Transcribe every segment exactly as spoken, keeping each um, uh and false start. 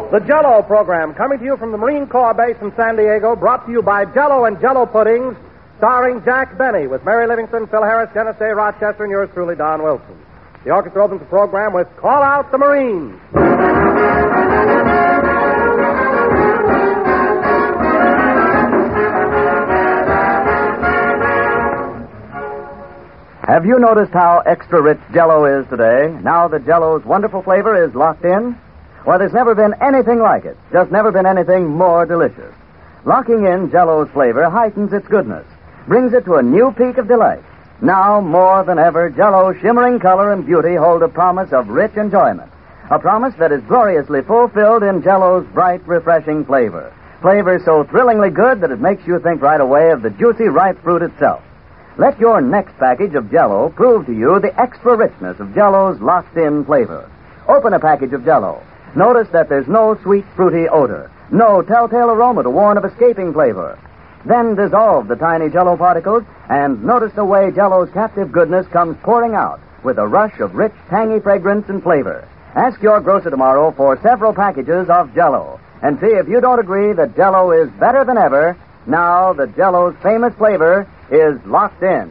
The Jell-O program, coming to you from the Marine Corps Base in San Diego, brought to you by Jell-O and Jell-O Puddings, starring Jack Benny, with Mary Livingston, Phil Harris, Dennis A. Rochester, and yours truly, Don Wilson. The orchestra opens the program with Call Out the Marines. Have you noticed how extra rich Jell-O is today, now that Jell-O's wonderful flavor is locked in? Well, there's never been anything like it. Just never been anything more delicious. Locking in Jell-O's flavor heightens its goodness, brings it to a new peak of delight. Now, more than ever, Jell-O's shimmering color and beauty hold a promise of rich enjoyment. A promise that is gloriously fulfilled in Jell-O's bright, refreshing flavor. Flavor so thrillingly good that it makes you think right away of the juicy, ripe fruit itself. Let your next package of Jell-O prove to you the extra richness of Jell-O's locked-in flavor. Open a package of Jell-O. Notice that there's no sweet, fruity odor, no telltale aroma to warn of escaping flavor. Then dissolve the tiny Jell-O particles and notice the way Jell-O's captive goodness comes pouring out with a rush of rich, tangy fragrance and flavor. Ask your grocer tomorrow for several packages of Jell-O and see if you don't agree that Jell-O is better than ever now that Jell-O's famous flavor is locked in.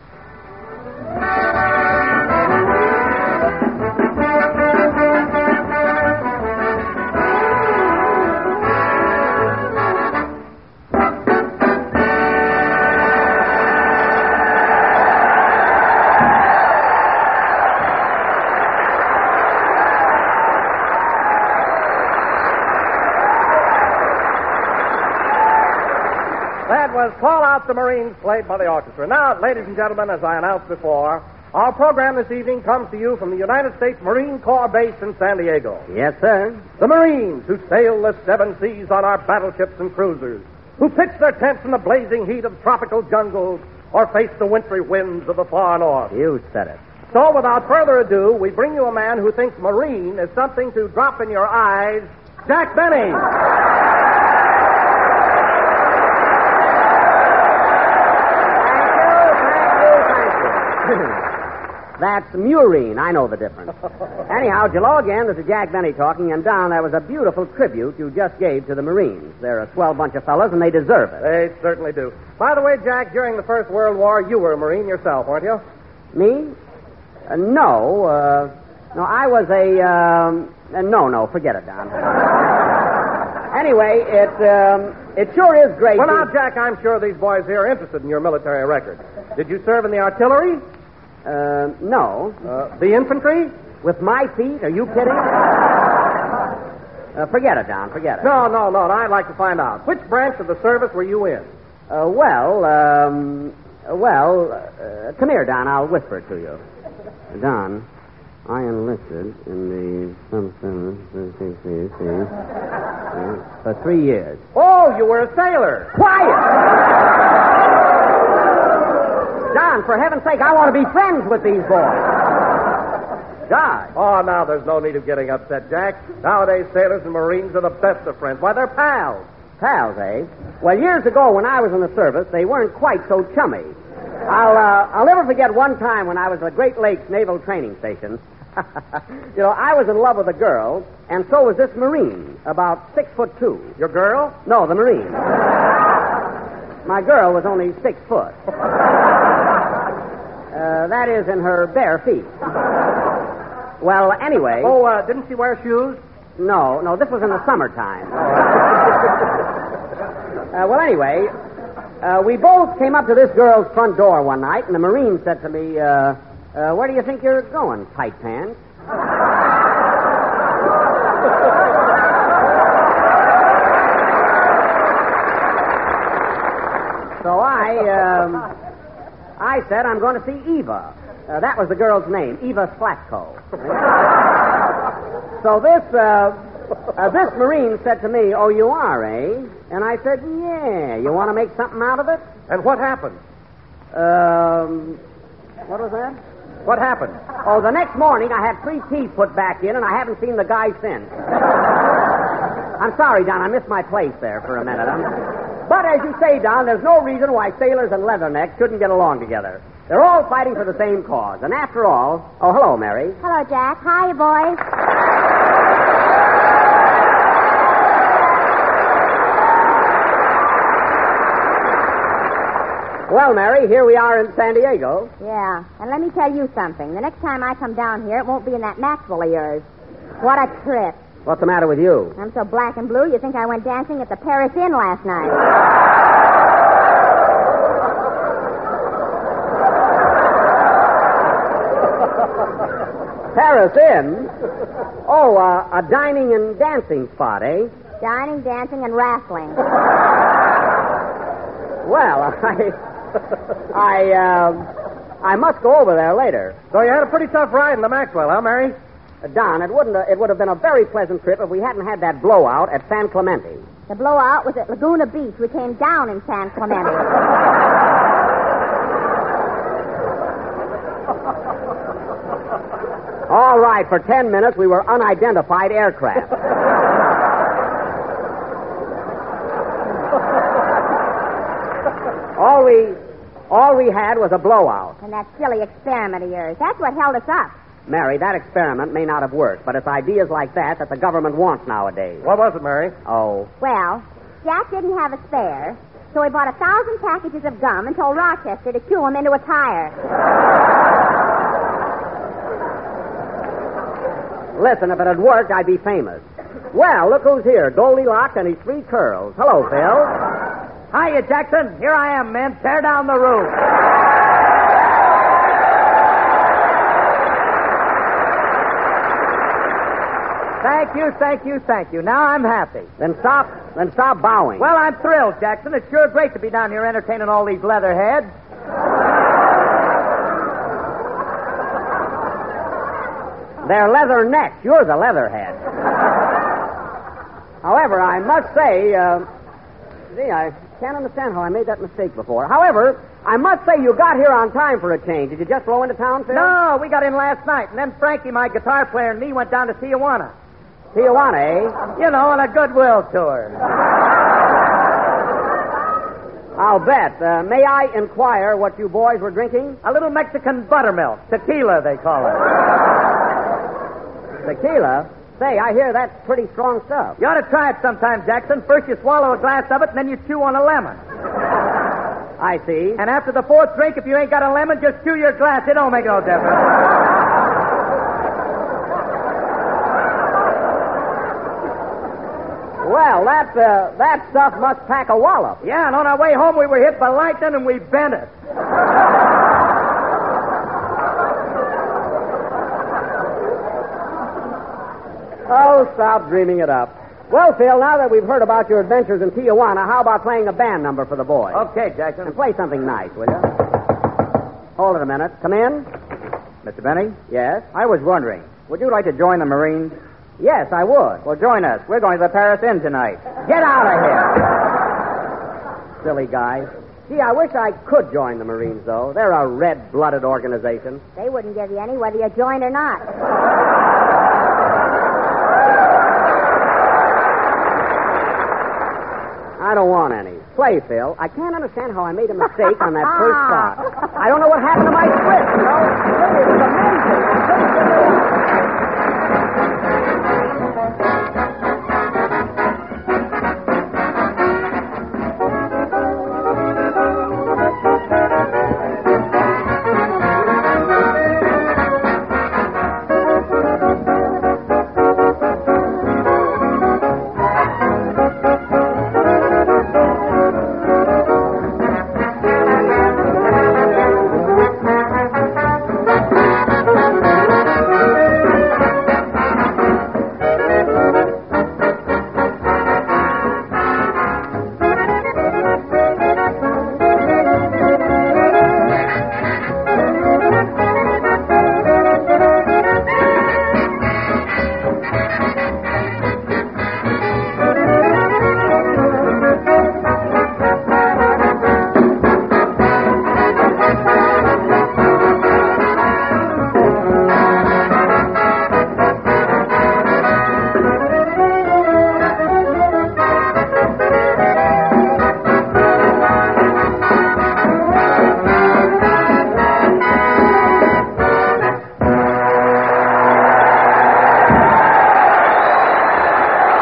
Was Call Out the Marines, played by the orchestra. Now, ladies and gentlemen, as I announced before, our program this evening comes to you from the United States Marine Corps Base in San Diego. Yes, sir. The Marines who sail the seven seas on our battleships and cruisers, who pitch their tents in the blazing heat of tropical jungles or face the wintry winds of the far north. You said it. So, without further ado, we bring you a man who thinks Marine is something to drop in your eyes, Jack Benny. That's Murine. I know the difference. Anyhow, Jell-O again, this is Jack Benny talking, and Don, that was a beautiful tribute you just gave to the Marines. They're a swell bunch of fellows, and they deserve it. They certainly do. By the way, Jack, during the First World War, you were a Marine yourself, weren't you? Me? Uh, no. Uh, no, I was a... Um, uh, no, no, forget it, Don. Anyway, it um, it sure is great. Well, to... now, Jack, I'm sure these boys here are interested in your military record. Did you serve in the artillery? Uh, no. Uh, the infantry? With my feet? Are you kidding? uh, forget it, Don. Forget it. No, no, no. I'd like to find out. Which branch of the service were you in? Uh, well, um, well, uh, come here, Don. I'll whisper it to you. Don, I enlisted in the for three years. Oh, you were a sailor. Quiet! Don, for heaven's sake, I want to be friends with these boys. God. Oh, now there's no need of getting upset, Jack. Nowadays, sailors and Marines are the best of friends. Why, they're pals. Pals, eh? Well, years ago, when I was in the service, they weren't quite so chummy. I'll, uh, I'll never forget one time when I was at the Great Lakes Naval Training Station. You know, I was in love with a girl, and so was this Marine, about six foot two. Your girl? No, the Marine. My girl was only six foot. Uh, that is, in her bare feet. Well, anyway... Oh, uh, didn't she wear shoes? No, no, this was in the summertime. uh, well, anyway, uh, we both came up to this girl's front door one night, and the Marine said to me, uh, uh, where do you think you're going, tight pants? So I, um... I said, I'm going to see Eva. Uh, that was the girl's name, Eva Slatko. So this, uh, uh, this Marine said to me, oh, you are, eh? And I said, yeah. You want to make something out of it? And what happened? Um, what was that? What happened? Oh, the next morning I had three teeth put back in, and I haven't seen the guy since. I'm sorry, Don. I missed my place there for a minute. I'm... But as you say, Don, there's no reason why sailors and leathernecks shouldn't get along together. They're all fighting for the same cause. And after all... Oh, hello, Mary. Hello, Jack. Hi, boys. Well, Mary, here we are in San Diego. Yeah, and let me tell you something. The next time I come down here, it won't be in that Maxwell of yours. What a trip. What's the matter with you? I'm so black and blue, you think I went dancing at the Paris Inn last night. Paris Inn? Oh, uh, a dining and dancing spot, eh? Dining, dancing, and wrestling. Well, I... I, uh, I must go over there later. So you had a pretty tough ride in the Maxwell, huh, Mary? Uh, Don, it wouldn't. Uh, it would have been a very pleasant trip if we hadn't had that blowout at San Clemente. The blowout was at Laguna Beach. We came down in San Clemente. All right, for ten minutes we were unidentified aircraft. all we, all we had was a blowout. And that silly experiment of yours. That's what held us up. Mary, that experiment may not have worked, but it's ideas like that that the government wants nowadays. What was it, Mary? Oh. Well, Jack didn't have a spare, so he bought a thousand packages of gum and told Rochester to chew them into a tire. Listen, if it had worked, I'd be famous. Well, look who's here. Goldilocks and his three curls. Hello, Phil. Hiya, Jackson. Here I am, men. Tear down the roof. Thank you, thank you, thank you. Now I'm happy. Then stop, then stop bowing. Well, I'm thrilled, Jackson. It's sure great to be down here entertaining all these leatherheads. They're leather necks. You're the leatherhead. However, I must say, uh, see, I can't understand how I made that mistake before. However, I must say you got here on time for a change. Did you just blow into town, Phil? No, we got in last night, and then Frankie, my guitar player, and me went down to Tijuana. Tijuana, eh? You know, on a goodwill tour. I'll bet. Uh, may I inquire what you boys were drinking? A little Mexican buttermilk. Tequila, they call it. Tequila? Say, I hear that's pretty strong stuff. You ought to try it sometime, Jackson. First you swallow a glass of it, and then you chew on a lemon. I see. And after the fourth drink, if you ain't got a lemon, just chew your glass. It don't make no difference. Well, that uh, that stuff must pack a wallop. Yeah, and on our way home, we were hit by lightning, and we bent it. Oh, stop dreaming it up. Well, Phil, now that we've heard about your adventures in Tijuana, how about playing a band number for the boys? Okay, Jackson. And play something nice, will you? Hold it a minute. Come in. Mister Benny, Yes? I was wondering, would you like to join the Marines? Yes, I would. Well, join us. We're going to the Paris Inn tonight. Get out of here. Silly guy. Gee, I wish I could join the Marines, though. They're a red-blooded organization. They wouldn't give you any whether you joined or not. I don't want any. Play, Phil. I can't understand how I made a mistake on that first shot. I don't know what happened to my script, you know? Really, it was amazing. I couldn't get it in.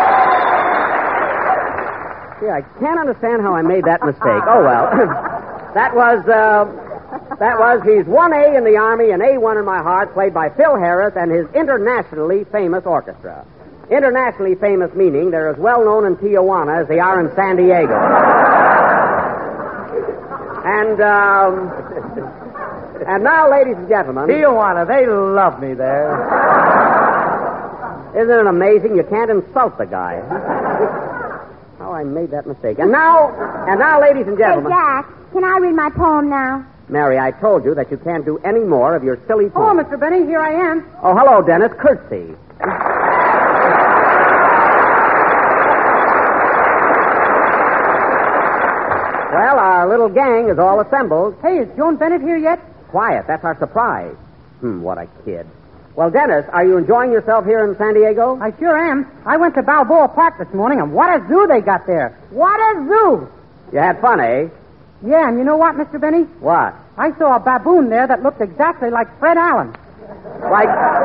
I can't understand how I made that mistake. Oh, well. That was, uh, that was, he's one A in the Army and A one in my heart, played by Phil Harris and his internationally famous orchestra. Internationally famous meaning they're as well known in Tijuana as they are in San Diego. and, um, and now, ladies and gentlemen. Tijuana, they love me there. Isn't it amazing? You can't insult the guy. Oh, I made that mistake. And now, and now, ladies and Hey, gentlemen. Jack, can I read my poem now? Mary, I told you that you can't do any more of your silly Oh, poem. Mister Benny, here I am. Oh, hello, Dennis. Curtsy. Well, our little gang is all assembled. Hey, is Joan Bennett here yet? Quiet. That's our surprise. Hmm, what a kid. Well, Dennis, are you enjoying yourself here in San Diego? I sure am. I went to Balboa Park this morning, and what a zoo they got there. What a zoo! You had fun, eh? Yeah, and you know what, Mister Benny? What? I saw a baboon there that looked exactly like Fred Allen. Like...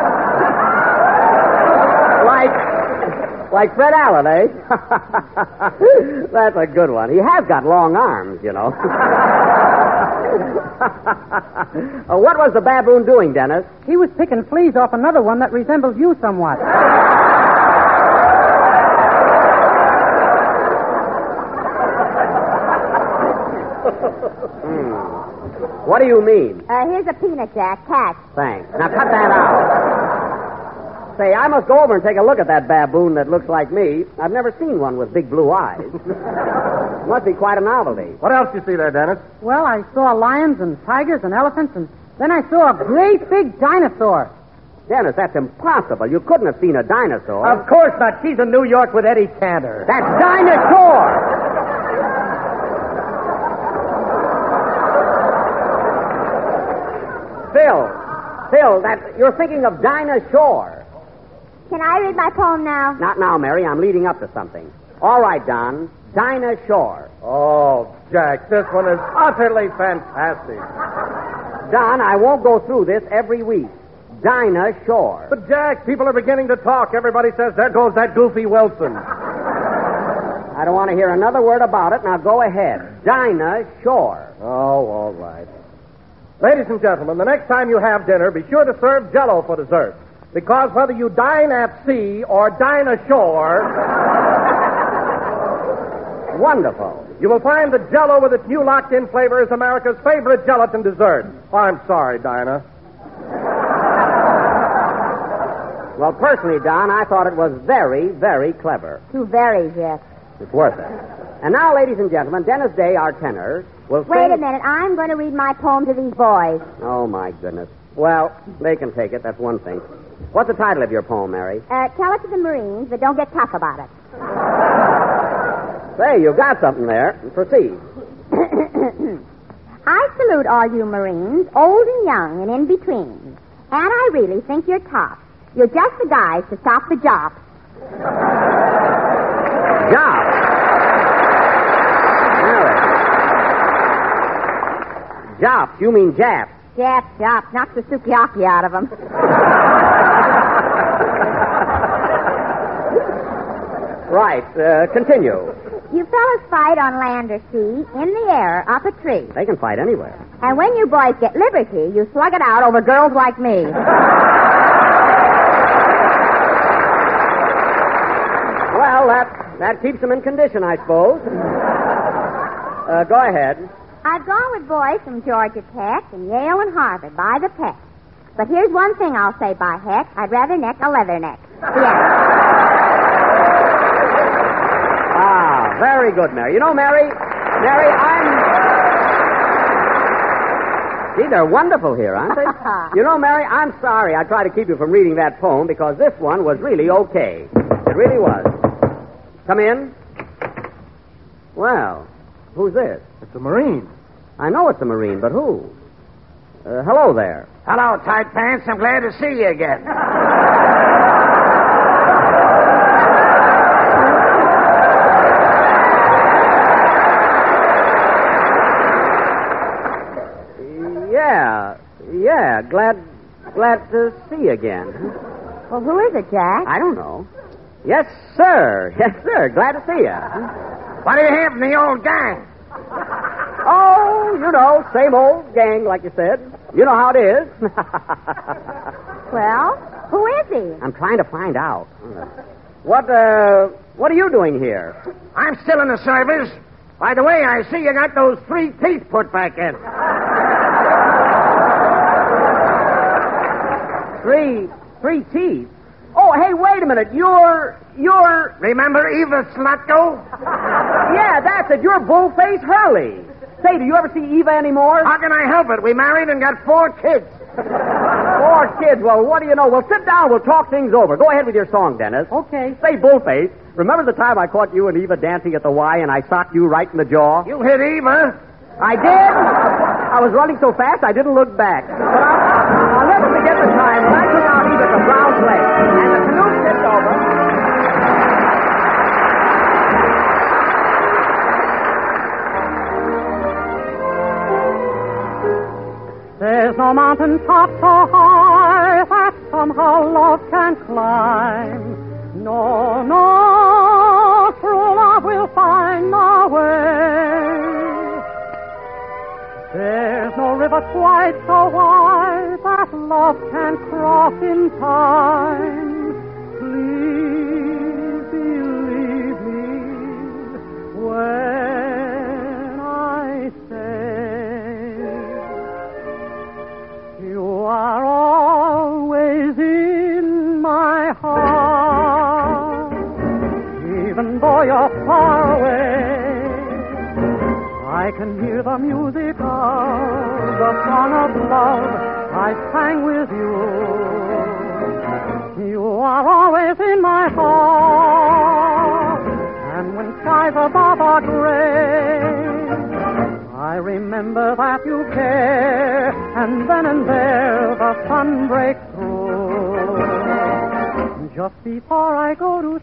like... Like Fred Allen, eh? That's a good one. He has got long arms, you know. uh, what was the baboon doing, Dennis? He was picking fleas off another one that resembles you somewhat. hmm. What do you mean? Uh, here's a peanut, Jack. Catch. Thanks. Now cut that out. Say, I must go over and take a look at that baboon that looks like me. I've never seen one with big blue eyes. Must be quite a novelty. What else do you see there, Dennis? Well, I saw lions and tigers and elephants, and then I saw a great big dinosaur. Dennis, that's impossible. You couldn't have seen a dinosaur. Of course not. She's in New York with Eddie Cantor. That's dinosaur! Phil, Phil, that you're thinking of Dinah Shore. Can I read my poem now? Not now, Mary. I'm leading up to something. All right, Don. Dinah Shore. Oh, Jack, this one is utterly fantastic. Don, I won't go through this every week. Dinah Shore. But, Jack, people are beginning to talk. Everybody says, there goes that goofy Wilson. I don't want to hear another word about it. Now go ahead. Dinah Shore. Oh, all right. Ladies and gentlemen, the next time you have dinner, be sure to serve Jell-O for dessert. Because whether you dine at sea or dine ashore, wonderful. You will find that Jell-O with its new locked-in flavor is America's favorite gelatin dessert. Oh, I'm sorry, Dinah. Well, personally, Don, I thought it was very, very clever. Two berries, yes. It's worth it. And now, ladies and gentlemen, Dennis Day, our tenor, will sing... Wait a minute. I'm going to read my poem to these boys. Oh, my goodness. Well, they can take it. That's one thing. What's the title of your poem, Mary? Uh, tell it to the Marines, but don't get tough about it. Say, you got something there. Proceed. I salute all you Marines, old and young and in between. And I really think you're tough. You're just the guys to stop the Jops. Jops? Mary. Jops? You mean Japs? Japs, Jops. Knock the sukiyaki out of them. Right. Uh, continue. You fellas fight on land or sea, in the air, or up a tree. They can fight anywhere. And when you boys get liberty, you slug it out over girls like me. Well, that that keeps them in condition, I suppose. Uh, go ahead. I've gone with boys from Georgia Tech and Yale and Harvard by the peck. But here's one thing I'll say by heck. I'd rather neck a leather neck. Yeah. Ah, very good, Mary. You know, Mary, Mary, I'm... Gee, they're wonderful here, aren't they? You know, Mary, I'm sorry I tried to keep you from reading that poem because this one was really okay. It really was. Come in. Well, who's this? It's a Marine. I know it's a Marine, but who? Uh, hello there. Hello, tight pants. I'm glad to see you again. Yeah, yeah, glad, glad to see you again. Well, who is it, Jack? I don't know. Yes, sir. Yes, sir. Glad to see you. What do you have from the old gang? Oh, you know, same old gang, like you said. You know how it is. Well, who is he? I'm trying to find out. What, uh, what are you doing here? I'm still in the service. By the way, I see you got those three teeth put back in. Three, three teeth? Oh, hey, wait a minute. You're, you're... Remember Eva Slutko? Yeah, that's it. You're Bullface Hurley. Say, do you ever see Eva anymore? How can I help it? We married and got four kids. Four kids. Well, what do you know? Well, sit down. We'll talk things over. Go ahead with your song, Dennis. Okay. Say, Bullface, remember the time I caught you and Eva dancing at the Y and I socked you right in the jaw? You hit Eva. I did? I was running so fast I didn't look back. But I'll, I'll never forget the time when I took out Eva to Brown's Lake and the canoe tipped over. There's no mountain top so high that somehow love can climb. No, no, true love will find a way. There's no river quite so wide that love can cross in time. Please believe me when I say you are always in my heart, even though you're far away. I can hear the music of the song of love I sang with you. You are always in my heart, and when skies above are gray, I remember that you care, and then and there the sun breaks through. Just before I go to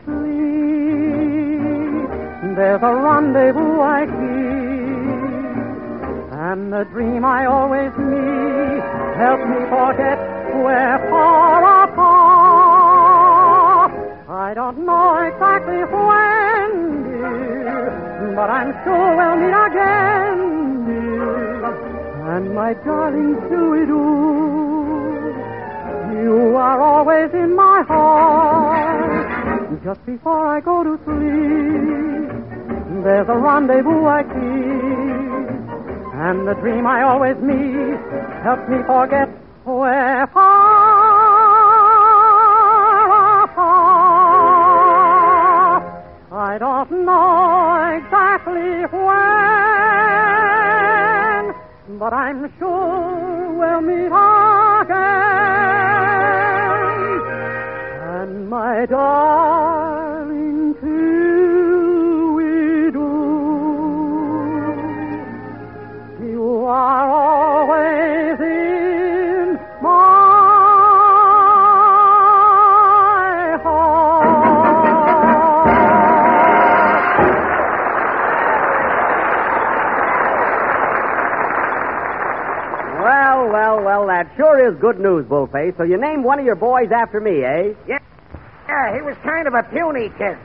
sleep, there's a rendezvous I keep, and the dream I always meet helps me forget we're far apart. I don't know exactly when, dear, but I'm sure we'll meet again, dear, and my darling do-we-do. You are always in my heart. Just before I go to sleep, there's a rendezvous I keep, and the dream I always meet helps me forget we're far apart. I don't know exactly when, but I'm sure we'll meet again, and my darling, till we do, you are always in my Well, well, well, that sure is good news, Bullface. So you named one of your boys after me, eh? Yeah. Yeah, he was kind of a puny kid.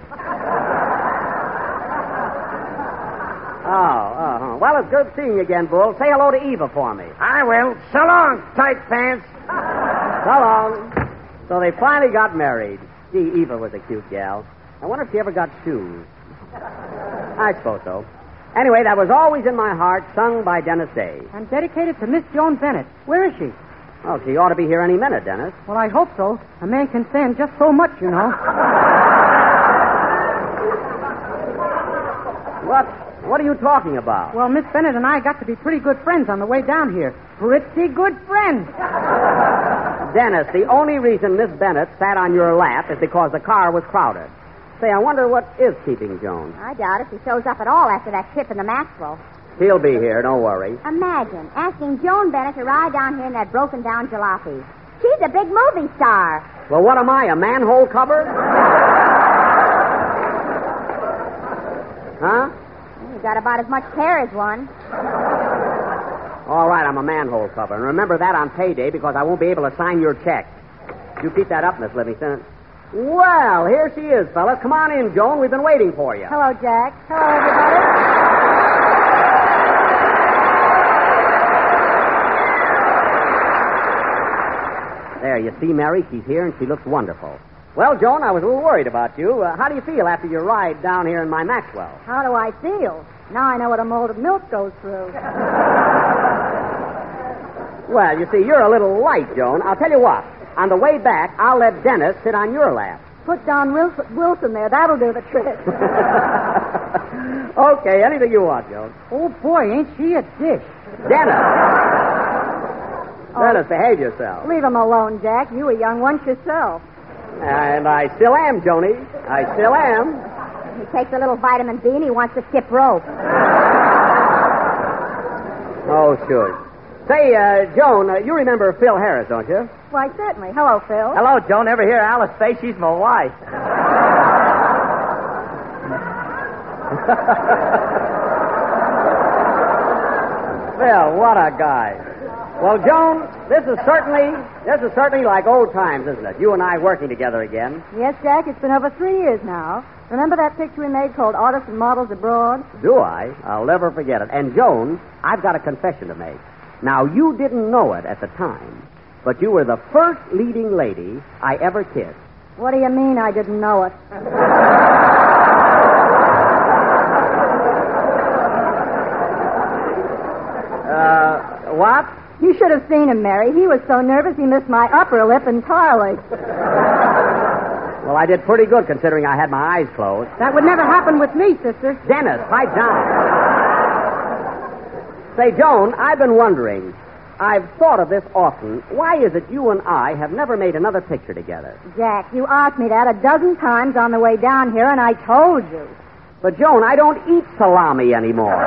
Oh, uh-huh. Well, it's good seeing you again, Bull. Say hello to Eva for me. I will. So long, tight pants. So long. So they finally got married. Gee, Eva was a cute gal. I wonder if she ever got shoes. I suppose so. Anyway, that was always in my heart, sung by Dennis Day. And dedicated to Miss Joan Bennett. Where is she? Oh, she ought to be here any minute, Dennis. Well, I hope so. A man can stand just so much, you know. What? What are you talking about? Well, Miss Bennett and I got to be pretty good friends on the way down here. Pretty good friends. Dennis, the only reason Miss Bennett sat on your lap is because the car was crowded. Say, I wonder what is keeping Joan. I doubt if he shows up at all after that trip in the Maxwell. He'll be here, don't worry. Imagine asking Joan Bennett to ride down here in that broken-down jalopy. She's a big movie star. Well, what am I, a manhole cover? Huh? You got about as much hair as one. All right, I'm a manhole cover. And remember that on payday because I won't be able to sign your check. You keep that up, Miss Livingston. Well, here she is, fellas. Come on in, Joan. We've been waiting for you. Hello, Jack. Hello, everybody. There, you see, Mary, she's here and she looks wonderful. Well, Joan, I was a little worried about you. Uh, how do you feel after your ride down here in my Maxwell? How do I feel? Now I know what a mold of milk goes through. Well, you see, you're a little light, Joan. I'll tell you what. On the way back, I'll let Dennis sit on your lap. Put Don Wilson, Wilson there. That'll do the trick. Okay, anything you want, Joan. Oh, boy, ain't she a dish. Dennis! Dennis, behave yourself. Leave him alone, Jack. You a young one yourself. And I still am, Joni. I still am. He takes a little vitamin B and he wants to skip rope. Oh, sure. Say, uh, Joan, uh, you remember Phil Harris, don't you? Why, certainly. Hello, Phil. Hello, Joan. Ever hear Alice say she's my wife? Phil, what a guy. Well, Joan, this is certainly this is certainly like old times, isn't it? You and I working together again. Yes, Jack, it's been over three years now. Remember that picture we made called Artists and Models Abroad? Do I? I'll never forget it. And, Joan, I've got a confession to make. Now, you didn't know it at the time, but you were the first leading lady I ever kissed. What do you mean I didn't know it? Uh, what? You should have seen him, Mary. He was so nervous he missed my upper lip entirely. Well, I did pretty good considering I had my eyes closed. That would never happen with me, sister. Dennis, pipe down. Say, Joan, I've been wondering. I've thought of this often. Why is it you and I have never made another picture together? Jack, you asked me that a dozen times on the way down here, and I told you. But, Joan, I don't eat salami anymore.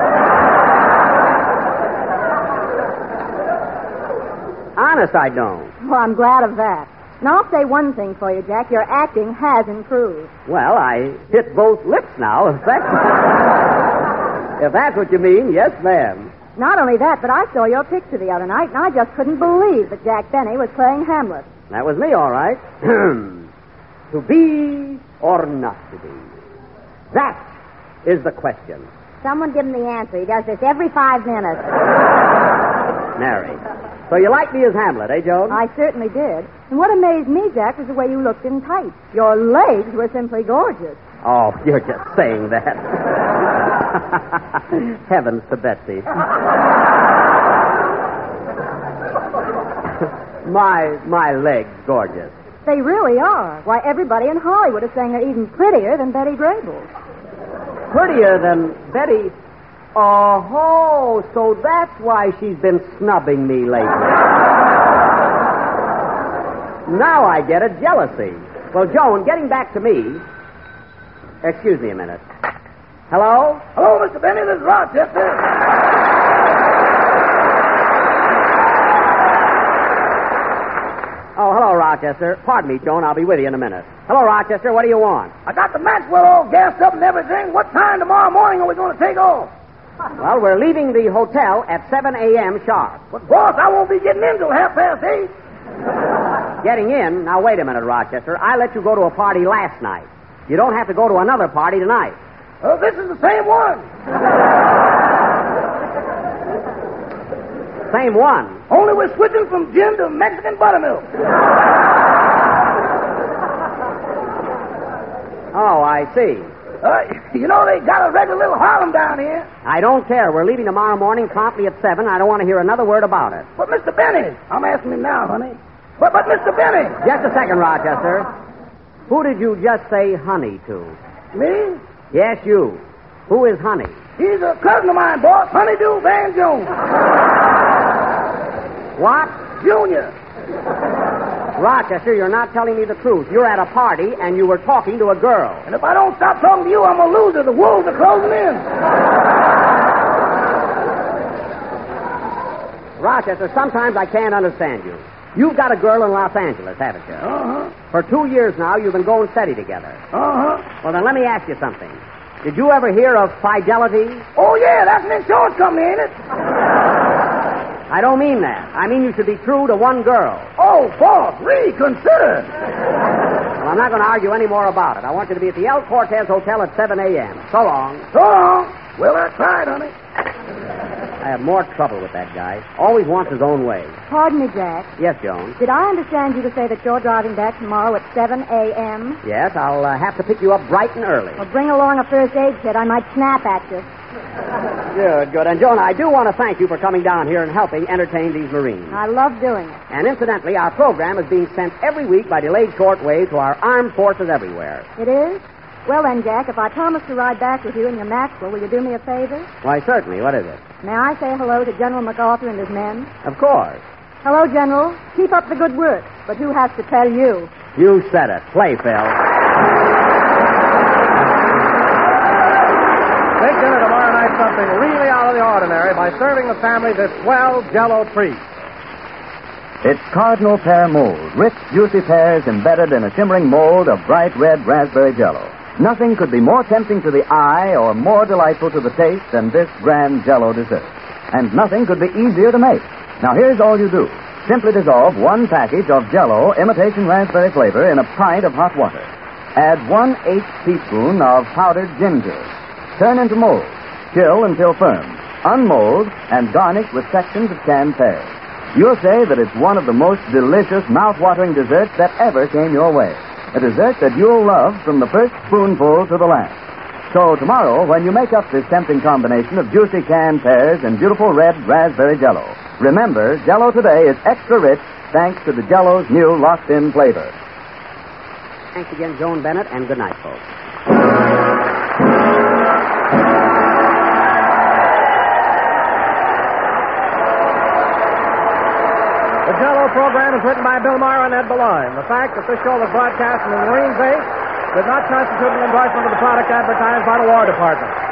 Honest, I don't. Well, I'm glad of that. Now, I'll say one thing for you, Jack. Your acting has improved. Well, I hit both lips now, if that's, if that's what you mean. Yes, ma'am. Not only that, but I saw your picture the other night, and I just couldn't believe that Jack Benny was playing Hamlet. That was me, all right. To be or not to be? That is the question. Someone give him the answer. He does this every five minutes. Mary. So you like me as Hamlet, eh, Joan? I certainly did. And what amazed me, Jack, was the way you looked in tights. Your legs were simply gorgeous. Oh, you're just saying that. Heavens to Betsy. my my legs gorgeous. They really are. Why, everybody in Hollywood is saying they're even prettier than Betty Grable. Prettier than Betty... Oh, so that's why she's been snubbing me lately. Now I get it, jealousy. Well, Joan, getting back to me... Excuse me a minute. Hello? Hello, Mister Benny. This is Rochester. Oh, hello, Rochester. Pardon me, Joan. I'll be with you in a minute. Hello, Rochester. What do you want? I got the Maxwell all gassed up and everything. What time tomorrow morning are we going to take off? Well, we're leaving the hotel at seven a.m. sharp. But, boss, I won't be getting in till half past eight. Getting in? Now, wait a minute, Rochester. I let you go to a party last night. You don't have to go to another party tonight. Oh, this is the same one. Same one? Only we're switching from gin to Mexican buttermilk. Oh, I see. Uh, you know, they got a regular little Harlem down here. I don't care. We're leaving tomorrow morning promptly at seven. I don't want to hear another word about it. But, Mister Benny, I'm asking him now, honey. But, but, Mister Benny. Just a second, Rochester. Who did you just say honey to? Me? Yes, you. Who is Honey? He's a cousin of mine, boss. Honeydew Van Jones. What? Junior. Rochester, you're not telling me the truth. You're at a party and you were talking to a girl. And if I don't stop talking to you, I'm a loser. The wolves are closing in. Rochester, sometimes I can't understand you. You've got a girl in Los Angeles, haven't you? Uh-huh. For two years now, you've been going steady together. Uh-huh. Well, then let me ask you something. Did you ever hear of Fidelity? Oh, yeah, that's an insurance company, ain't it? I don't mean that. I mean you should be true to one girl. Oh, boss, reconsider. Well, I'm not going to argue any more about it. I want you to be at the El Cortez Hotel at seven a.m. So long. So long. Well, I tried, honey. I have more trouble with that guy. Always wants his own way. Pardon me, Jack. Yes, Joan. Did I understand you to say that you're driving back tomorrow at seven a.m.? Yes, I'll uh, have to pick you up bright and early. Well, bring along a first aid kit. I might snap at you. Good, good. And, Joan, I do want to thank you for coming down here and helping entertain these Marines. I love doing it. And incidentally, our program is being sent every week by delayed shortwave to our armed forces everywhere. It is? Well, then, Jack, if I promise to ride back with you in your Maxwell, will you do me a favor? Why, certainly. What is it? May I say hello to General MacArthur and his men? Of course. Hello, General. Keep up the good work. But who has to tell you? You said it. Play, Phil. Take dinner tomorrow night something really out of the ordinary by serving the family this swell Jell-O treat. It's Cardinal Pear Mold, rich, juicy pears embedded in a shimmering mold of bright red raspberry Jell-O. Nothing could be more tempting to the eye or more delightful to the taste than this grand Jell-O dessert. And nothing could be easier to make. Now, here's all you do. Simply dissolve one package of Jell-O imitation raspberry flavor in a pint of hot water. Add one eighth teaspoon of powdered ginger. Turn into mold. Chill until firm. Unmold and garnish with sections of canned pears. You'll say that it's one of the most delicious, mouth-watering desserts that ever came your way. A dessert that you'll love from the first spoonful to the last. So tomorrow, when you make up this tempting combination of juicy canned pears and beautiful red raspberry Jell-O, remember, Jell-O today is extra rich thanks to the Jell-O's new locked-in flavor. Thanks again, Joan Bennett, and good night, folks. The Jell-O program is written by Bill Maher and Ed Beloin. The fact that this show was broadcast from the Marine base did not constitute an endorsement of the product advertised by the War Department.